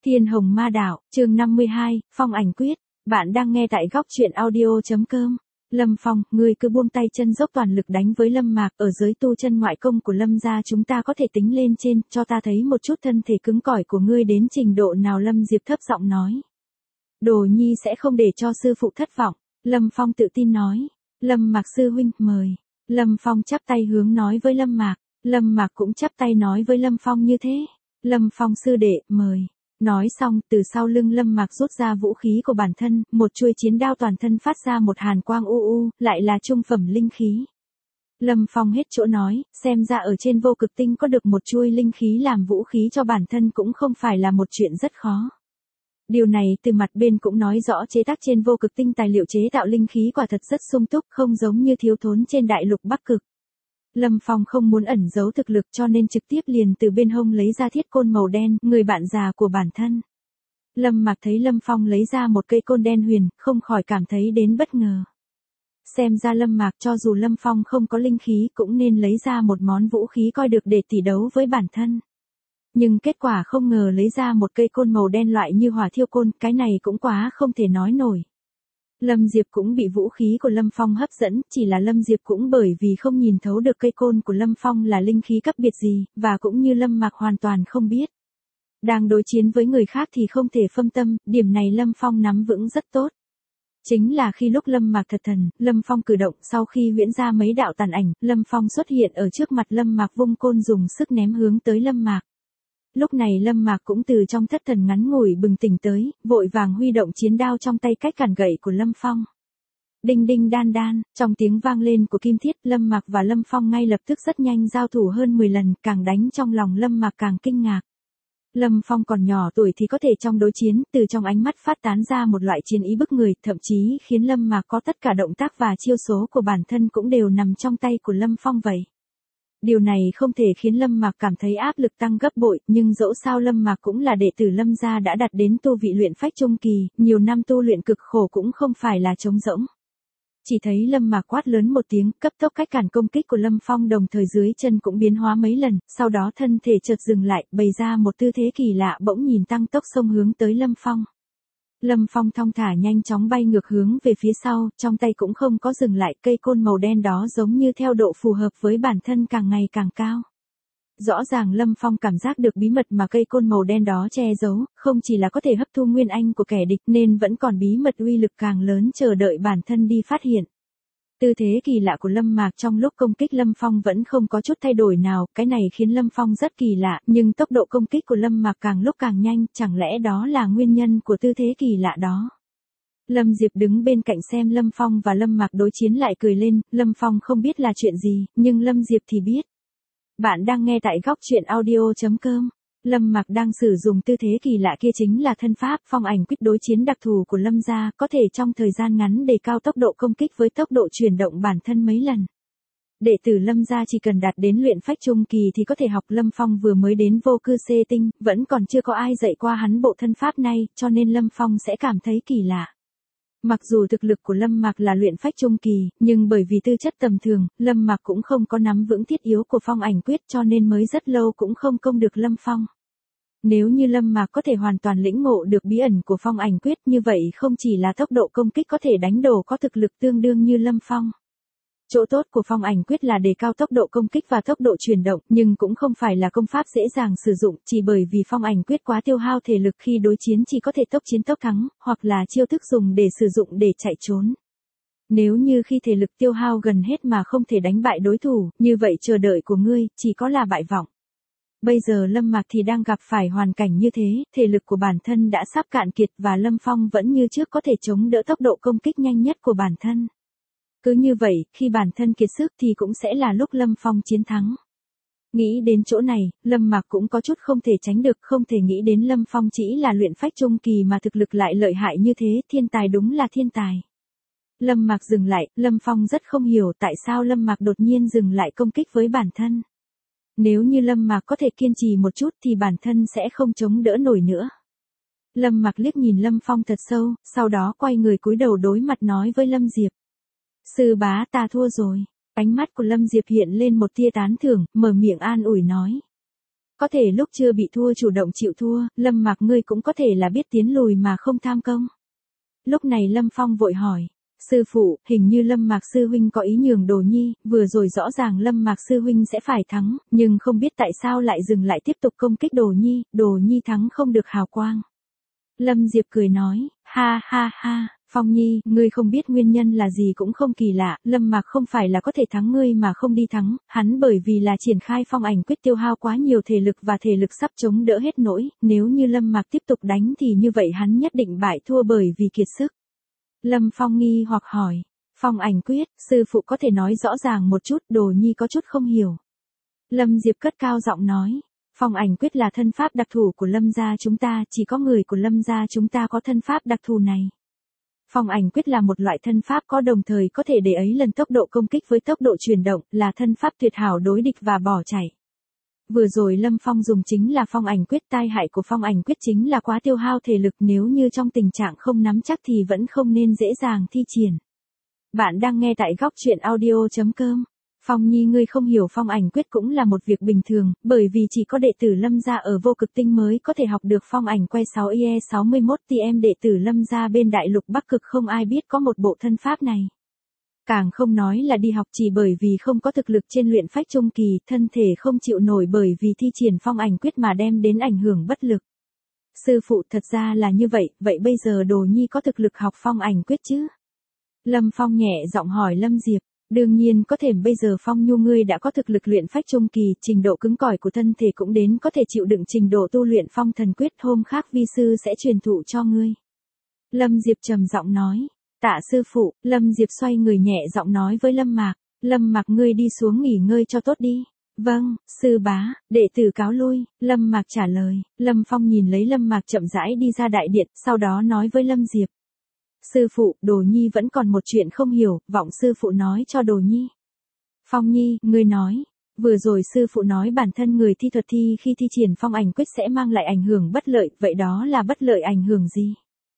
Thiên Hồng Ma Đạo, chương 52, Phong Ảnh Quyết. Bạn đang nghe tại góc truyện audio.com. Lâm Phong, ngươi cứ buông tay chân dốc toàn lực đánh với Lâm Mạc, ở giới tu chân ngoại công của Lâm gia chúng ta có thể tính lên trên, cho ta thấy một chút thân thể cứng cỏi của ngươi đến trình độ nào. Lâm Diệp thấp giọng nói. Đồ nhi sẽ không để cho sư phụ thất vọng. Lâm Phong tự tin nói. Lâm Mạc sư huynh, mời. Lâm Phong chắp tay hướng nói với Lâm Mạc. Lâm Mạc cũng chắp tay nói với Lâm Phong như thế. Lâm Phong sư đệ, mời. Nói xong, từ sau lưng Lâm Mạc rút ra vũ khí của bản thân, một chuôi chiến đao toàn thân phát ra một hàn quang u, lại là trung phẩm linh khí. Lâm Phong hết chỗ nói, xem ra ở trên vô cực tinh có được một chuôi linh khí làm vũ khí cho bản thân cũng không phải là một chuyện rất khó. Điều này từ mặt bên cũng nói rõ chế tác trên vô cực tinh tài liệu chế tạo linh khí quả thật rất sung túc, không giống như thiếu thốn trên đại lục Bắc Cực. Lâm Phong không muốn ẩn giấu thực lực cho nên trực tiếp liền từ bên hông lấy ra thiết côn màu đen, người bạn già của bản thân. Lâm Mạc thấy Lâm Phong lấy ra một cây côn đen huyền, không khỏi cảm thấy đến bất ngờ. Xem ra Lâm Mạc cho dù Lâm Phong không có linh khí cũng nên lấy ra một món vũ khí coi được để tỷ đấu với bản thân. Nhưng kết quả không ngờ lấy ra một cây côn màu đen loại như hỏa thiêu côn, cái này cũng quá không thể nói nổi. Lâm Diệp cũng bị vũ khí của Lâm Phong hấp dẫn, chỉ là Lâm Diệp cũng bởi vì không nhìn thấu được cây côn của Lâm Phong là linh khí cấp biệt gì, và cũng như Lâm Mạc hoàn toàn không biết. Đang đối chiến với người khác thì không thể phân tâm, điểm này Lâm Phong nắm vững rất tốt. Chính là khi lúc Lâm Mạc thật thần, Lâm Phong cử động sau khi huyễn ra mấy đạo tàn ảnh, Lâm Phong xuất hiện ở trước mặt Lâm Mạc vung côn dùng sức ném hướng tới Lâm Mạc. Lúc này Lâm Mạc cũng từ trong thất thần ngắn ngủi bừng tỉnh tới, vội vàng huy động chiến đao trong tay cách cản gậy của Lâm Phong. Đinh đinh đan đan, trong tiếng vang lên của kim thiết, Lâm Mạc và Lâm Phong ngay lập tức rất nhanh giao thủ hơn 10 lần, càng đánh trong lòng Lâm Mạc càng kinh ngạc. Lâm Phong còn nhỏ tuổi thì có thể trong đối chiến, từ trong ánh mắt phát tán ra một loại chiến ý bức người, thậm chí khiến Lâm Mạc có tất cả động tác và chiêu số của bản thân cũng đều nằm trong tay của Lâm Phong vậy. Điều này không thể khiến Lâm Mạc cảm thấy áp lực tăng gấp bội, nhưng dẫu sao Lâm Mạc cũng là đệ tử Lâm gia đã đạt đến tu vị luyện phách trung kỳ, nhiều năm tu luyện cực khổ cũng không phải là trống rỗng. Chỉ thấy Lâm Mạc quát lớn một tiếng, cấp tốc cách cản công kích của Lâm Phong, đồng thời dưới chân cũng biến hóa mấy lần, sau đó thân thể chợt dừng lại, bày ra một tư thế kỳ lạ, bỗng nhìn tăng tốc xông hướng tới Lâm Phong. Lâm Phong thong thả nhanh chóng bay ngược hướng về phía sau, trong tay cũng không có dừng lại, cây côn màu đen đó giống như theo độ phù hợp với bản thân càng ngày càng cao. Rõ ràng Lâm Phong cảm giác được bí mật mà cây côn màu đen đó che giấu, không chỉ là có thể hấp thu nguyên anh của kẻ địch nên vẫn còn bí mật uy lực càng lớn chờ đợi bản thân đi phát hiện. Tư thế kỳ lạ của Lâm Mạc trong lúc công kích Lâm Phong vẫn không có chút thay đổi nào, cái này khiến Lâm Phong rất kỳ lạ, nhưng tốc độ công kích của Lâm Mạc càng lúc càng nhanh, chẳng lẽ đó là nguyên nhân của tư thế kỳ lạ đó. Lâm Diệp đứng bên cạnh xem Lâm Phong và Lâm Mạc đối chiến lại cười lên, Lâm Phong không biết là chuyện gì, nhưng Lâm Diệp thì biết. Bạn đang nghe tại góc truyện audio.com. Lâm Mạc đang sử dụng tư thế kỳ lạ kia chính là thân pháp phong ảnh quyết đối chiến đặc thù của Lâm gia, có thể trong thời gian ngắn đề cao tốc độ công kích với tốc độ chuyển động bản thân mấy lần. Đệ tử Lâm gia chỉ cần đạt đến luyện phách trung kỳ thì có thể học. Lâm Phong vừa mới đến vô cư xê tinh, vẫn còn chưa có ai dạy qua hắn bộ thân pháp này, cho nên Lâm Phong sẽ cảm thấy kỳ lạ. Mặc dù thực lực của Lâm Mạc là luyện phách trung kỳ, nhưng bởi vì tư chất tầm thường, Lâm Mạc cũng không có nắm vững thiết yếu của phong ảnh quyết cho nên mới rất lâu cũng không công được Lâm Phong. Nếu như Lâm Mạc có thể hoàn toàn lĩnh ngộ được bí ẩn của phong ảnh quyết, như vậy không chỉ là tốc độ công kích có thể đánh đổ có thực lực tương đương như Lâm Phong. Chỗ tốt của phong ảnh quyết là đề cao tốc độ công kích và tốc độ chuyển động, nhưng cũng không phải là công pháp dễ dàng sử dụng, chỉ bởi vì phong ảnh quyết quá tiêu hao thể lực khi đối chiến chỉ có thể tốc chiến tốc thắng, hoặc là chiêu thức dùng để sử dụng để chạy trốn. Nếu như khi thể lực tiêu hao gần hết mà không thể đánh bại đối thủ, như vậy chờ đợi của ngươi chỉ có là bại vọng. Bây giờ Lâm Mạc thì đang gặp phải hoàn cảnh như thế, thể lực của bản thân đã sắp cạn kiệt và Lâm Phong vẫn như trước có thể chống đỡ tốc độ công kích nhanh nhất của bản thân. Cứ như vậy, khi bản thân kiệt sức thì cũng sẽ là lúc Lâm Phong chiến thắng. Nghĩ đến chỗ này, Lâm Mạc cũng có chút không thể tránh được, không thể nghĩ đến Lâm Phong chỉ là luyện phách trung kỳ mà thực lực lại lợi hại như thế, thiên tài đúng là thiên tài. Lâm Mạc dừng lại, Lâm Phong rất không hiểu tại sao Lâm Mạc đột nhiên dừng lại công kích với bản thân. Nếu như Lâm Mạc có thể kiên trì một chút thì bản thân sẽ không chống đỡ nổi nữa. Lâm Mạc liếc nhìn Lâm Phong thật sâu, sau đó quay người cúi đầu đối mặt nói với Lâm Diệp. Sư bá, ta thua rồi. Ánh mắt của Lâm Diệp hiện lên một tia tán thưởng, mở miệng an ủi nói. Có thể lúc chưa bị thua chủ động chịu thua, Lâm Mạc ngươi cũng có thể là biết tiến lùi mà không tham công. Lúc này Lâm Phong vội hỏi. Sư phụ, hình như Lâm Mạc sư huynh có ý nhường Đồ Nhi, vừa rồi rõ ràng Lâm Mạc sư huynh sẽ phải thắng, nhưng không biết tại sao lại dừng lại tiếp tục công kích Đồ Nhi thắng không được hào quang. Lâm Diệp cười nói, ha ha ha, Phong Nhi, ngươi không biết nguyên nhân là gì cũng không kỳ lạ, Lâm Mạc không phải là có thể thắng ngươi mà không đi thắng, hắn bởi vì là triển khai phong ảnh quyết tiêu hao quá nhiều thể lực và thể lực sắp chống đỡ hết nỗi, nếu như Lâm Mạc tiếp tục đánh thì như vậy hắn nhất định bại thua bởi vì kiệt sức. Lâm Phong nghi hoặc hỏi, phong ảnh quyết, sư phụ có thể nói rõ ràng một chút, Đồ Nhi có chút không hiểu. Lâm Diệp cất cao giọng nói, phong ảnh quyết là thân pháp đặc thù của Lâm gia chúng ta, chỉ có người của Lâm gia chúng ta có thân pháp đặc thù này. Phong ảnh quyết là một loại thân pháp có đồng thời có thể để ấy lần tốc độ công kích với tốc độ chuyển động, là thân pháp tuyệt hảo đối địch và bỏ chạy. Vừa rồi Lâm Phong dùng chính là phong ảnh quyết, tai hại của phong ảnh quyết chính là quá tiêu hao thể lực, nếu như trong tình trạng không nắm chắc thì vẫn không nên dễ dàng thi triển. Bạn đang nghe tại góc truyện audio.com. Phong Nhi ngươi không hiểu phong ảnh quyết cũng là một việc bình thường, bởi vì chỉ có đệ tử Lâm gia ở Vô Cực Tinh mới có thể học được phong ảnh quay 6IE61TM, đệ tử Lâm gia bên Đại Lục Bắc Cực không ai biết có một bộ thân pháp này. Càng không nói là đi học, chỉ bởi vì không có thực lực trên luyện phách trung kỳ, thân thể không chịu nổi bởi vì thi triển phong ảnh quyết mà đem đến ảnh hưởng bất lực. Sư phụ, thật ra là như vậy, vậy bây giờ Đồ Nhi có thực lực học phong ảnh quyết chứ? Lâm Phong nhẹ giọng hỏi Lâm Diệp. Đương nhiên có thể, bây giờ Phong Nhu ngươi đã có thực lực luyện phách trung kỳ, trình độ cứng cỏi của thân thể cũng đến có thể chịu đựng trình độ tu luyện phong thần quyết, hôm khác vi sư sẽ truyền thụ cho ngươi. Lâm Diệp trầm giọng nói. Tạ sư phụ. Lâm Diệp xoay người nhẹ giọng nói với Lâm Mạc. Lâm Mạc ngươi đi xuống nghỉ ngơi cho tốt đi. Vâng, sư bá, đệ tử cáo lui. Lâm Mạc trả lời. Lâm Phong nhìn lấy Lâm Mạc chậm rãi đi ra đại điện, sau đó nói với Lâm Diệp. Sư phụ, Đồ Nhi vẫn còn một chuyện không hiểu, vọng sư phụ nói cho Đồ Nhi. Phong Nhi, ngươi nói. Vừa rồi sư phụ nói bản thân người thi thuật thi khi thi triển phong ảnh quyết sẽ mang lại ảnh hưởng bất lợi, vậy đó là bất lợi ảnh hưởng gì?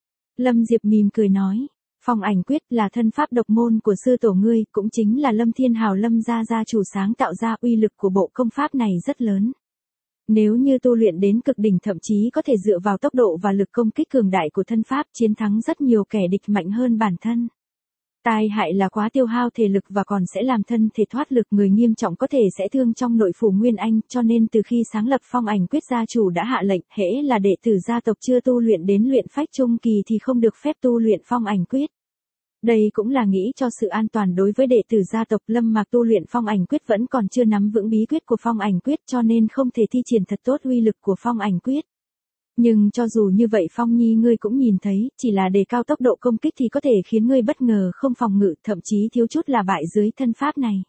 Lâm Diệp mỉm cười nói. Phong ảnh quyết là thân pháp độc môn của sư tổ ngươi, cũng chính là Lâm Thiên Hào Lâm gia gia chủ sáng tạo ra, uy lực của bộ công pháp này rất lớn. Nếu như tu luyện đến cực đỉnh, thậm chí có thể dựa vào tốc độ và lực công kích cường đại của thân pháp chiến thắng rất nhiều kẻ địch mạnh hơn bản thân. Tai hại là quá tiêu hao thể lực và còn sẽ làm thân thể thoát lực, người nghiêm trọng có thể sẽ thương trong nội phủ Nguyên Anh, cho nên từ khi sáng lập phong ảnh quyết gia chủ đã hạ lệnh, hễ là đệ tử gia tộc chưa tu luyện đến luyện phách trung kỳ thì không được phép tu luyện phong ảnh quyết. Đây cũng là nghĩ cho sự an toàn đối với đệ tử gia tộc. Lâm Mạc tu luyện phong ảnh quyết vẫn còn chưa nắm vững bí quyết của phong ảnh quyết, cho nên không thể thi triển thật tốt uy lực của phong ảnh quyết. Nhưng cho dù như vậy Phong Nhi ngươi cũng nhìn thấy, chỉ là đề cao tốc độ công kích thì có thể khiến ngươi bất ngờ không phòng ngự, thậm chí thiếu chút là bại dưới thân pháp này.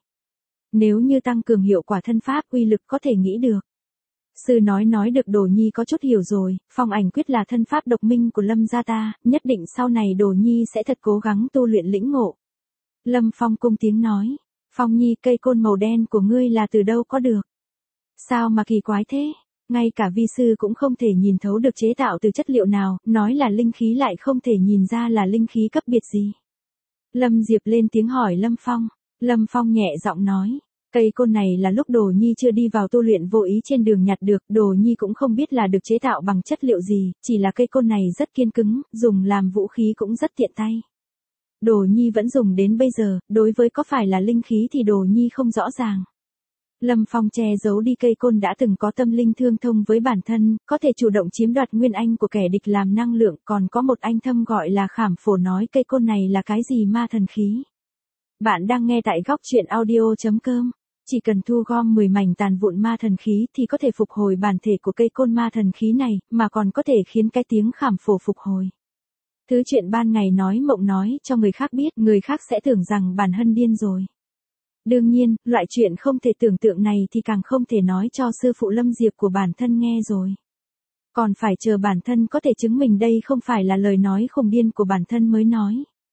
Nếu như tăng cường hiệu quả thân pháp, uy lực có thể nghĩ được. Sư nói được, Đồ Nhi có chút hiểu rồi, phong ảnh quyết là thân pháp độc minh của Lâm gia ta, nhất định sau này Đồ Nhi sẽ thật cố gắng tu luyện lĩnh ngộ. Lâm Phong cung tiếng nói. Phong Nhi, cây côn màu đen của ngươi là từ đâu có được? Sao mà kỳ quái thế? Ngay cả vi sư cũng không thể nhìn thấu được chế tạo từ chất liệu nào, nói là linh khí lại không thể nhìn ra là linh khí cấp biệt gì. Lâm Diệp lên tiếng hỏi Lâm Phong. Lâm Phong nhẹ giọng nói. Cây côn này là lúc Đồ Nhi chưa đi vào tu luyện vô ý trên đường nhặt được, Đồ Nhi cũng không biết là được chế tạo bằng chất liệu gì, chỉ là cây côn này rất kiên cứng, dùng làm vũ khí cũng rất tiện tay. Đồ Nhi vẫn dùng đến bây giờ, đối với có phải là linh khí thì Đồ Nhi không rõ ràng. Lâm Phong che giấu đi cây côn đã từng có tâm linh thương thông với bản thân, có thể chủ động chiếm đoạt nguyên anh của kẻ địch làm năng lượng, còn có một anh thâm gọi là Khảm Phổ nói cây côn này là cái gì ma thần khí. Bạn đang nghe tại góc truyện audio.com. Chỉ cần thu gom 10 mảnh tàn vụn ma thần khí thì có thể phục hồi bản thể của cây côn ma thần khí này, mà còn có thể khiến cái tiếng Khảm Phổ phục hồi. Thứ chuyện ban ngày nói mộng nói cho người khác biết, người khác sẽ tưởng rằng bản thân điên rồi. Đương nhiên, loại chuyện không thể tưởng tượng này thì càng không thể nói cho sư phụ Lâm Diệp của bản thân nghe rồi. Còn phải chờ bản thân có thể chứng minh đây không phải là lời nói khùng điên của bản thân mới nói.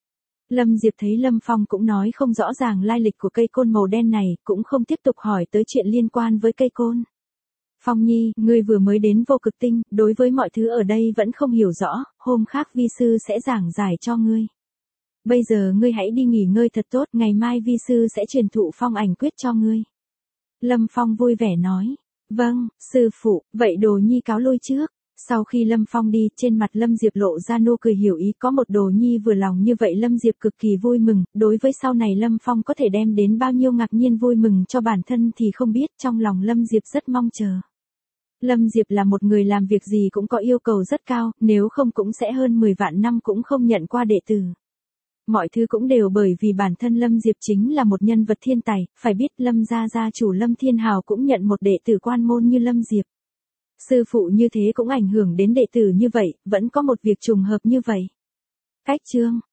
Lâm Diệp thấy Lâm Phong cũng nói không rõ ràng lai lịch của cây côn màu đen này, cũng không tiếp tục hỏi tới chuyện liên quan với cây côn. Phong Nhi, ngươi vừa mới đến Vô Cực Tinh, đối với mọi thứ ở đây vẫn không hiểu rõ, hôm khác vi sư sẽ giảng giải cho ngươi. Bây giờ ngươi hãy đi nghỉ ngơi thật tốt, ngày mai vi sư sẽ truyền thụ phong ảnh quyết cho ngươi. Lâm Phong vui vẻ nói. Vâng, sư phụ, vậy đồ nhi cáo lui trước. Sau khi Lâm Phong đi, trên mặt Lâm Diệp lộ ra nụ cười hiểu ý, có một đồ nhi vừa lòng như vậy Lâm Diệp cực kỳ vui mừng, đối với sau này Lâm Phong có thể đem đến bao nhiêu ngạc nhiên vui mừng cho bản thân thì không biết, trong lòng Lâm Diệp rất mong chờ. Lâm Diệp là một người làm việc gì cũng có yêu cầu rất cao, nếu không cũng sẽ hơn 10 vạn năm cũng không nhận qua đệ tử. Mọi thứ cũng đều bởi vì bản thân Lâm Diệp chính là một nhân vật thiên tài, phải biết Lâm gia gia chủ Lâm Thiên Hào cũng nhận một đệ tử quan môn như Lâm Diệp. Sư phụ như thế cũng ảnh hưởng đến đệ tử như vậy, vẫn có một việc trùng hợp như vậy. Cách chương